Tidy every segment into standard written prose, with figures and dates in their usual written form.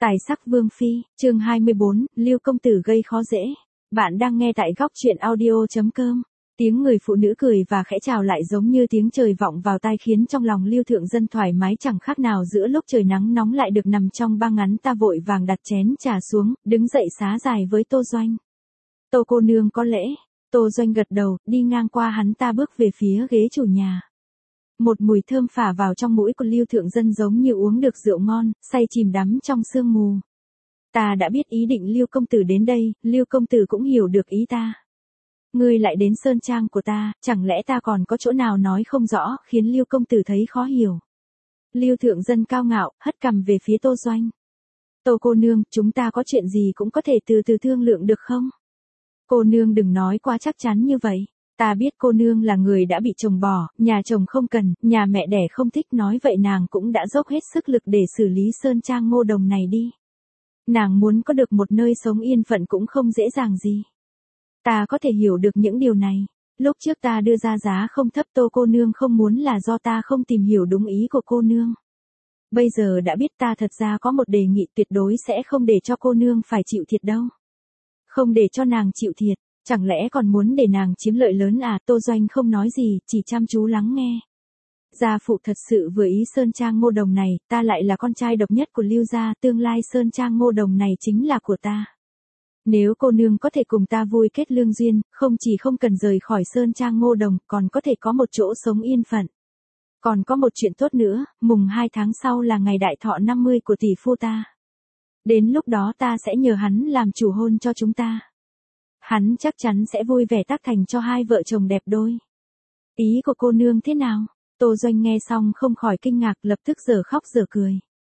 Tài sắc vương phi, chương 24, Lưu công tử gây khó dễ. Bạn đang nghe tại góc truyện audio.com. Tiếng người phụ nữ cười và khẽ chào lại giống như tiếng trời vọng vào tai khiến trong lòng Lưu thượng dân thoải mái chẳng khác nào giữa lúc trời nắng nóng lại được nằm trong băng ngắn. Ta vội vàng đặt chén trà xuống, đứng dậy xá dài với Tô Doanh. Tô cô nương có lễ. Tô Doanh gật đầu, đi ngang qua hắn ta bước về phía ghế chủ nhà. Một mùi thơm phả vào trong mũi của Lưu thượng dân giống như uống được rượu ngon, say chìm đắm trong sương mù. Ta đã biết ý định Lưu công tử đến đây, Lưu công tử cũng hiểu được ý ta. Ngươi lại đến sơn trang của ta, chẳng lẽ ta còn có chỗ nào nói không rõ, khiến Lưu công tử thấy khó hiểu. Lưu thượng dân cao ngạo, hất cằm về phía Tô Doanh. Tô cô nương, chúng ta có chuyện gì cũng có thể từ từ thương lượng được không? Cô nương đừng nói quá chắc chắn như vậy. Ta biết cô nương là người đã bị chồng bỏ, nhà chồng không cần, nhà mẹ đẻ không thích, nói vậy nàng cũng đã dốc hết sức lực để xử lý sơn trang Ngô Đồng này đi. Nàng muốn có được một nơi sống yên phận cũng không dễ dàng gì. Ta có thể hiểu được những điều này. Lúc trước ta đưa ra giá không thấp, Tô cô nương không muốn là do ta không tìm hiểu đúng ý của cô nương. Bây giờ đã biết ta thật ra có một đề nghị tuyệt đối sẽ không để cho cô nương phải chịu thiệt đâu. Không để cho nàng chịu thiệt. Chẳng lẽ còn muốn để nàng chiếm lợi lớn à? Tô Doanh không nói gì, chỉ chăm chú lắng nghe. Gia phụ thật sự vừa ý sơn trang Ngô Đồng này, ta lại là con trai độc nhất của Lưu gia, tương lai sơn trang Ngô Đồng này chính là của ta. Nếu cô nương có thể cùng ta vui kết lương duyên, không chỉ không cần rời khỏi sơn trang Ngô Đồng, còn có thể có một chỗ sống yên phận. Còn có một chuyện tốt nữa, mùng 2 tháng sau là ngày đại thọ 50 của tỷ phu ta. Đến lúc đó ta sẽ nhờ hắn làm chủ hôn cho chúng ta. Hắn chắc chắn sẽ vui vẻ tác thành cho hai vợ chồng đẹp đôi. Ý của cô nương thế nào? Tô Doanh nghe xong không khỏi kinh ngạc, lập tức dở khóc dở cười.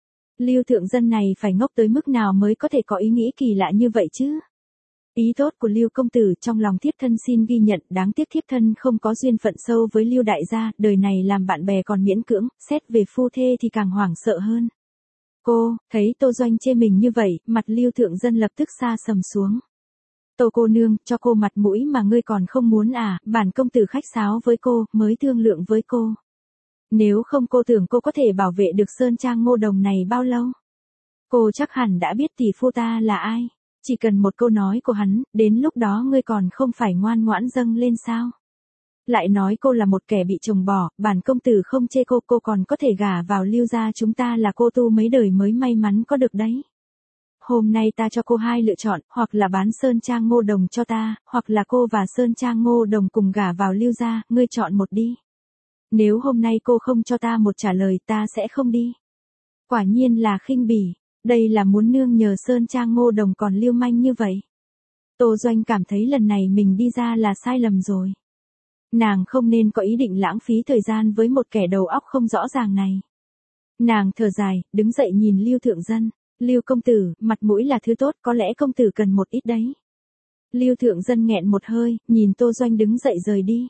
Lưu thượng dân này phải ngốc tới mức nào mới có thể có ý nghĩ kỳ lạ như vậy chứ? Ý tốt của Lưu công tử trong lòng thiếp thân xin ghi nhận, đáng tiếc thiếp thân không có duyên phận sâu với Lưu đại gia, đời này làm bạn bè còn miễn cưỡng, xét về phu thê thì càng hoảng sợ hơn. Cô, thấy Tô Doanh chê mình như vậy, mặt Lưu thượng dân lập tức xa sầm xuống. Tô cô nương, cho cô mặt mũi mà ngươi còn không muốn à? Bản công tử khách sáo với cô, mới thương lượng với cô. Nếu không cô tưởng cô có thể bảo vệ được sơn trang Ngô Đồng này bao lâu? Cô chắc hẳn đã biết tỷ phu ta là ai. Chỉ cần một câu nói của hắn, đến lúc đó ngươi còn không phải ngoan ngoãn dâng lên sao? Lại nói cô là một kẻ bị chồng bỏ, bản công tử không chê cô còn có thể gả vào Lưu gia chúng ta, là cô tu mấy đời mới may mắn có được đấy. Hôm nay ta cho cô hai lựa chọn, hoặc là bán sơn trang Ngô Đồng cho ta, hoặc là cô và sơn trang Ngô Đồng cùng gả vào Lưu gia, ngươi chọn một đi. Nếu hôm nay cô không cho ta một trả lời, ta sẽ không đi. Quả nhiên là khinh bỉ, đây là muốn nương nhờ sơn trang Ngô Đồng còn lưu manh như vậy. Tô Doanh cảm thấy lần này mình đi ra là sai lầm rồi. Nàng không nên có ý định lãng phí thời gian với một kẻ đầu óc không rõ ràng này. Nàng thở dài, đứng dậy nhìn Lưu thượng dân. Lưu công tử, mặt mũi là thứ tốt, có lẽ công tử cần một ít đấy. Lưu thượng dân nghẹn một hơi, nhìn Tô Doanh đứng dậy rời đi.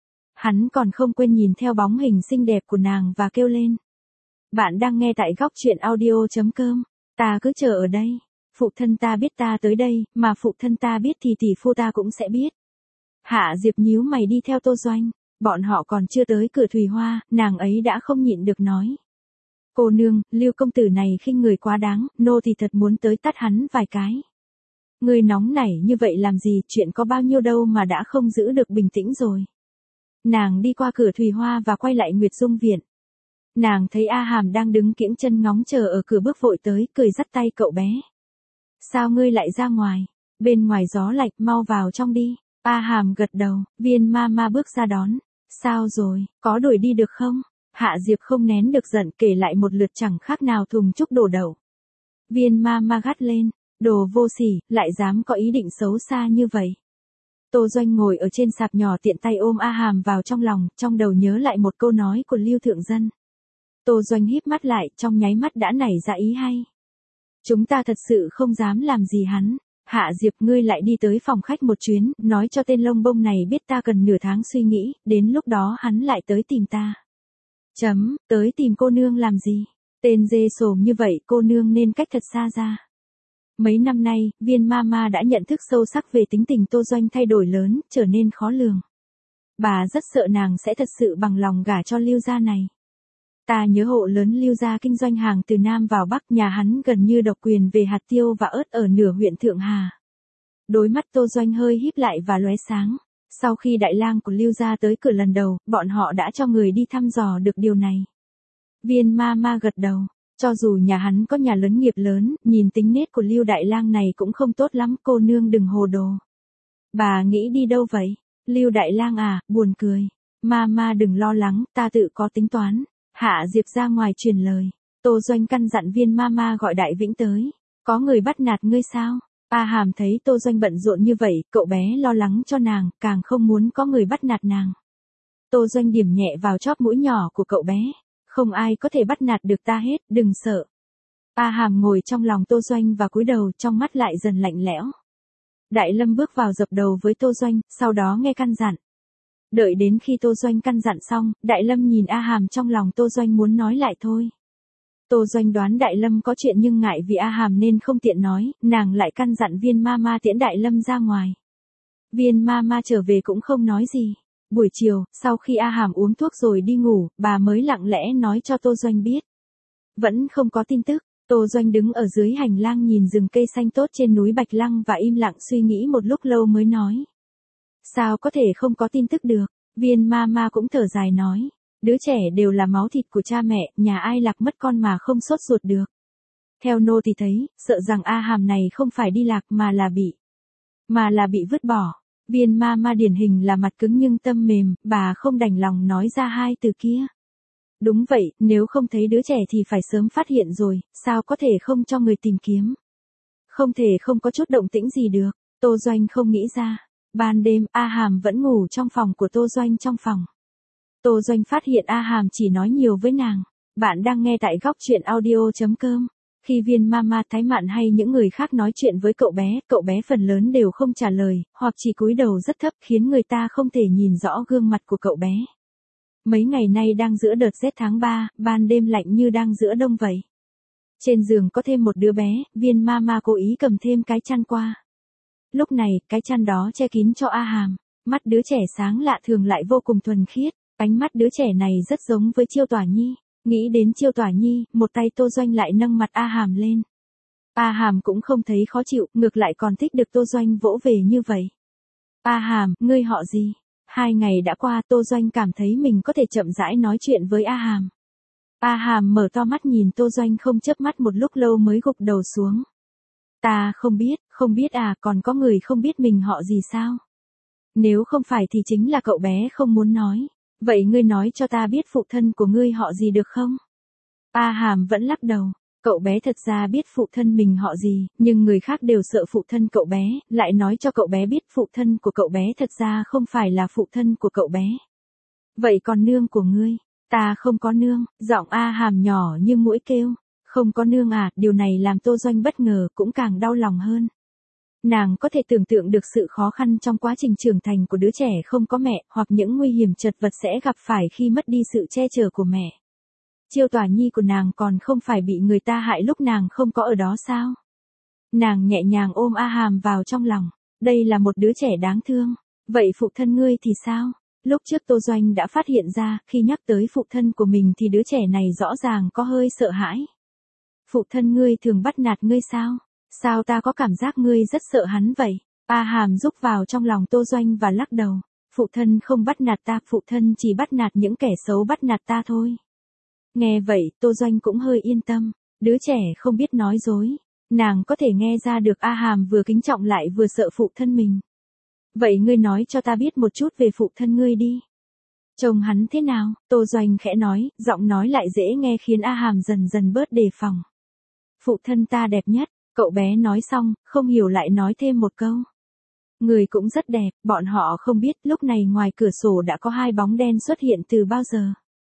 Hắn còn không quên nhìn theo bóng hình xinh đẹp của nàng và kêu lên. Bạn đang nghe tại góc truyện audio.com. Ta cứ chờ ở đây. Phụ thân ta biết ta tới đây, mà phụ thân ta biết thì tỷ phu ta cũng sẽ biết. Hạ Diệp nhíu mày đi theo Tô Doanh. Bọn họ còn chưa tới cửa Thùy Hoa, nàng ấy đã không nhịn được nói. Cô nương, Lưu công tử này khinh người quá đáng, nô thì thật muốn tới tát hắn vài cái. Người nóng nảy như vậy làm gì, chuyện có bao nhiêu đâu mà đã không giữ được bình tĩnh rồi. Nàng đi qua cửa Thùy Hoa và quay lại Nguyệt Dung viện. Nàng thấy A Hàm đang đứng kiễng chân ngóng chờ ở cửa, bước vội tới, cười dắt tay cậu bé. Sao ngươi lại ra ngoài? Bên ngoài gió lạnh, mau vào trong đi. A Hàm gật đầu, Viên Mama bước ra đón. Sao rồi, có đuổi đi được không? Hạ Diệp không nén được giận, kể lại một lượt chẳng khác nào thùng chúc đổ đậu. Viên Mama gắt lên, đồ vô sỉ, lại dám có ý định xấu xa như vậy. Tô Doanh ngồi ở trên sạp nhỏ tiện tay ôm A Hàm vào trong lòng, trong đầu nhớ lại một câu nói của Lưu thượng dân. Tô Doanh híp mắt lại, trong nháy mắt đã nảy ra ý hay. Chúng ta thật sự không dám làm gì hắn. Hạ Diệp, ngươi lại đi tới phòng khách một chuyến, nói cho tên lông bông này biết ta cần nửa tháng suy nghĩ, đến lúc đó hắn lại tới tìm ta. Tới tìm cô nương làm gì? Tên dê sồm như vậy, cô nương nên cách thật xa ra. Mấy năm nay, Viên Mama đã nhận thức sâu sắc về tính tình Tô Doanh thay đổi lớn, trở nên khó lường. Bà rất sợ nàng sẽ thật sự bằng lòng gả cho Lưu gia này. Ta nhớ hộ lớn Lưu gia kinh doanh hàng từ Nam vào Bắc, nhà hắn gần như độc quyền về hạt tiêu và ớt ở nửa huyện Thượng Hà. Đôi mắt Tô Doanh hơi híp lại và lóe sáng. Sau khi đại lang của Lưu gia tới cửa lần đầu, bọn họ đã cho người đi thăm dò được điều này. Viên ma ma gật đầu. Cho dù nhà hắn có nhà lớn nghiệp lớn, nhìn tính nết của Lưu đại lang này cũng không tốt lắm, cô nương đừng hồ đồ. Bà nghĩ đi đâu vậy? Lưu đại lang à, buồn cười. Ma đừng lo lắng, ta tự có tính toán. Hạ Diệp ra ngoài truyền lời. Tô Doanh căn dặn viên ma gọi Đại Vĩnh tới. Có người bắt nạt ngươi sao? A Hàm thấy Tô Doanh bận rộn như vậy, cậu bé lo lắng cho nàng, càng không muốn có người bắt nạt nàng. Tô Doanh điểm nhẹ vào chóp mũi nhỏ của cậu bé. Không ai có thể bắt nạt được ta hết, đừng sợ. A Hàm ngồi trong lòng Tô Doanh và cúi đầu, trong mắt lại dần lạnh lẽo. Đại Lâm bước vào dập đầu với Tô Doanh, sau đó nghe căn dặn. Đợi đến khi Tô Doanh căn dặn xong, Đại Lâm nhìn A Hàm, trong lòng Tô Doanh muốn nói lại thôi. Tô Doanh đoán Đại Lâm có chuyện nhưng ngại vì A Hàm nên không tiện nói, nàng lại căn dặn viên ma tiễn Đại Lâm ra ngoài. Viên ma trở về cũng không nói gì. Buổi chiều, sau khi A Hàm uống thuốc rồi đi ngủ, bà mới lặng lẽ nói cho Tô Doanh biết. Vẫn không có tin tức. Tô Doanh đứng ở dưới hành lang nhìn rừng cây xanh tốt trên núi Bạch Lăng và im lặng suy nghĩ một lúc lâu mới nói. Sao có thể không có tin tức được? Viên ma cũng thở dài nói. Đứa trẻ đều là máu thịt của cha mẹ, nhà ai lạc mất con mà không sốt ruột được. Theo nô thì thấy, sợ rằng A Hàm này không phải đi lạc mà là bị vứt bỏ. Viên ma điển hình là mặt cứng nhưng tâm mềm, bà không đành lòng nói ra hai từ kia. Đúng vậy, nếu không thấy đứa trẻ thì phải sớm phát hiện rồi, sao có thể không cho người tìm kiếm. Không thể không có chút động tĩnh gì được, Tô Doanh không nghĩ ra. Ban đêm, A Hàm vẫn ngủ trong phòng của Tô Doanh trong phòng. Tô Doanh phát hiện A Hàm chỉ nói nhiều với nàng. Bạn đang nghe tại góc truyện audio.com. Khi viên ma Thái Mạn hay những người khác nói chuyện với cậu bé phần lớn đều không trả lời, hoặc chỉ cúi đầu rất thấp khiến người ta không thể nhìn rõ gương mặt của cậu bé. Mấy ngày nay đang giữa đợt rét tháng 3, ban đêm lạnh như đang giữa đông vậy. Trên giường có thêm một đứa bé, viên ma cố ý cầm thêm cái chăn qua. Lúc này, cái chăn đó che kín cho A Hàm. Mắt đứa trẻ sáng lạ thường lại vô cùng thuần khiết. Ánh mắt đứa trẻ này rất giống với Chiêu Tỏa Nhi. Nghĩ đến Chiêu Tỏa Nhi, một tay Tô Doanh lại nâng mặt A Hàm lên. A Hàm cũng không thấy khó chịu, ngược lại còn thích được Tô Doanh vỗ về như vậy. A Hàm, ngươi họ gì? 2 ngày đã qua, Tô Doanh cảm thấy mình có thể chậm rãi nói chuyện với A Hàm. A Hàm mở to mắt nhìn Tô Doanh không chớp mắt một lúc lâu mới gục đầu xuống. Ta không biết à, còn có người không biết mình họ gì sao? Nếu không phải thì chính là cậu bé không muốn nói. Vậy ngươi nói cho ta biết phụ thân của ngươi họ gì được không? A Hàm vẫn lắc đầu. Cậu bé thật ra biết phụ thân mình họ gì, nhưng người khác đều sợ phụ thân cậu bé, lại nói cho cậu bé biết phụ thân của cậu bé thật ra không phải là phụ thân của cậu bé. Vậy còn nương của ngươi? Ta không có nương, giọng A Hàm nhỏ như muỗi kêu. Không có nương à, điều này làm Tô Doanh bất ngờ, cũng càng đau lòng hơn. Nàng có thể tưởng tượng được sự khó khăn trong quá trình trưởng thành của đứa trẻ không có mẹ, hoặc những nguy hiểm chật vật sẽ gặp phải khi mất đi sự che chở của mẹ. Chiêu Tỏa Nhi của nàng còn không phải bị người ta hại lúc nàng không có ở đó sao? Nàng nhẹ nhàng ôm A Hàm vào trong lòng. Đây là một đứa trẻ đáng thương. Vậy phụ thân ngươi thì sao? Lúc trước Tô Doanh đã phát hiện ra, khi nhắc tới phụ thân của mình thì đứa trẻ này rõ ràng có hơi sợ hãi. Phụ thân ngươi thường bắt nạt ngươi sao? Sao ta có cảm giác ngươi rất sợ hắn vậy? A Hàm rúc vào trong lòng Tô Doanh và lắc đầu. Phụ thân không bắt nạt ta, phụ thân chỉ bắt nạt những kẻ xấu bắt nạt ta thôi. Nghe vậy, Tô Doanh cũng hơi yên tâm. Đứa trẻ không biết nói dối. Nàng có thể nghe ra được A Hàm vừa kính trọng lại vừa sợ phụ thân mình. Vậy ngươi nói cho ta biết một chút về phụ thân ngươi đi. Trông hắn thế nào? Tô Doanh khẽ nói, giọng nói lại dễ nghe khiến A Hàm dần dần bớt đề phòng. Phụ thân ta đẹp nhất. Cậu bé nói xong, không hiểu lại nói thêm một câu. Người cũng rất đẹp, bọn họ không biết lúc này ngoài cửa sổ đã có 2 bóng đen xuất hiện từ bao giờ.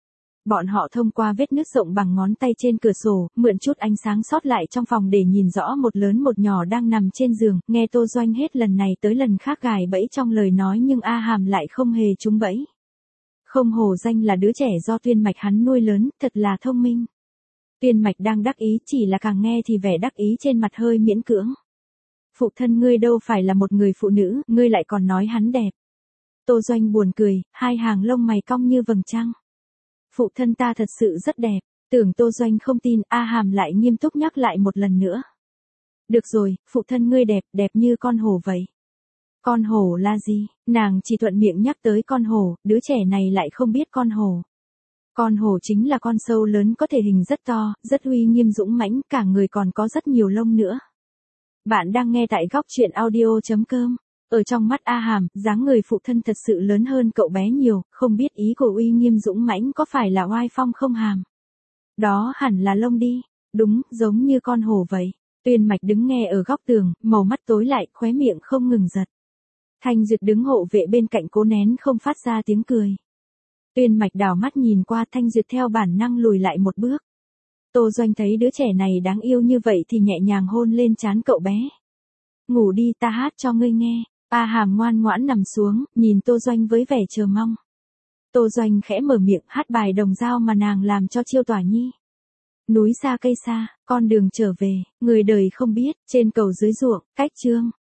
Bọn họ thông qua vết nứt rộng bằng ngón tay trên cửa sổ, mượn chút ánh sáng sót lại trong phòng để nhìn rõ một lớn một nhỏ đang nằm trên giường, nghe Tô Doanh hết lần này tới lần khác gài bẫy trong lời nói nhưng A Hàm lại không hề trúng bẫy. Không hổ danh là đứa trẻ do Tuyên Mạch hắn nuôi lớn, thật là thông minh. Tuyên Mạch đang đắc ý, chỉ là càng nghe thì vẻ đắc ý trên mặt hơi miễn cưỡng. Phụ thân ngươi đâu phải là một người phụ nữ, ngươi lại còn nói hắn đẹp. Tô Doanh buồn cười, 2 hàng lông mày cong như vầng trăng. Phụ thân ta thật sự rất đẹp. Tưởng Tô Doanh không tin, A Hàm lại nghiêm túc nhắc lại một lần nữa. Được rồi, phụ thân ngươi đẹp, đẹp như con hổ vậy. Con hổ là gì? Nàng chỉ thuận miệng nhắc tới con hổ, đứa trẻ này lại không biết con hổ. Con hổ chính là con sâu lớn có thể hình rất to, rất uy nghiêm dũng mãnh, cả người còn có rất nhiều lông nữa. Bạn đang nghe tại góc truyện audio.com. Ở trong mắt A Hàm, dáng người phụ thân thật sự lớn hơn cậu bé nhiều, không biết ý của uy nghiêm dũng mãnh có phải là oai phong không Hàm? Đó hẳn là lông đi. Đúng, giống như con hổ vậy. Tuyên Mạch đứng nghe ở góc tường, màu mắt tối lại, khóe miệng không ngừng giật. Thanh Duyệt đứng hộ vệ bên cạnh cố nén không phát ra tiếng cười. Tuyên Mạch đảo mắt nhìn qua, Thanh Duyệt theo bản năng lùi lại một bước. Tô Doanh thấy đứa trẻ này đáng yêu như vậy thì nhẹ nhàng hôn lên trán cậu bé. Ngủ đi, ta hát cho ngươi nghe. A Hàm ngoan ngoãn nằm xuống, nhìn Tô Doanh với vẻ chờ mong. Tô Doanh khẽ mở miệng hát bài Đồng Dao mà nàng làm cho Chiêu Tỏa Nhi. Núi xa cây xa, con đường trở về, người đời không biết, trên cầu dưới ruộng, cách chương.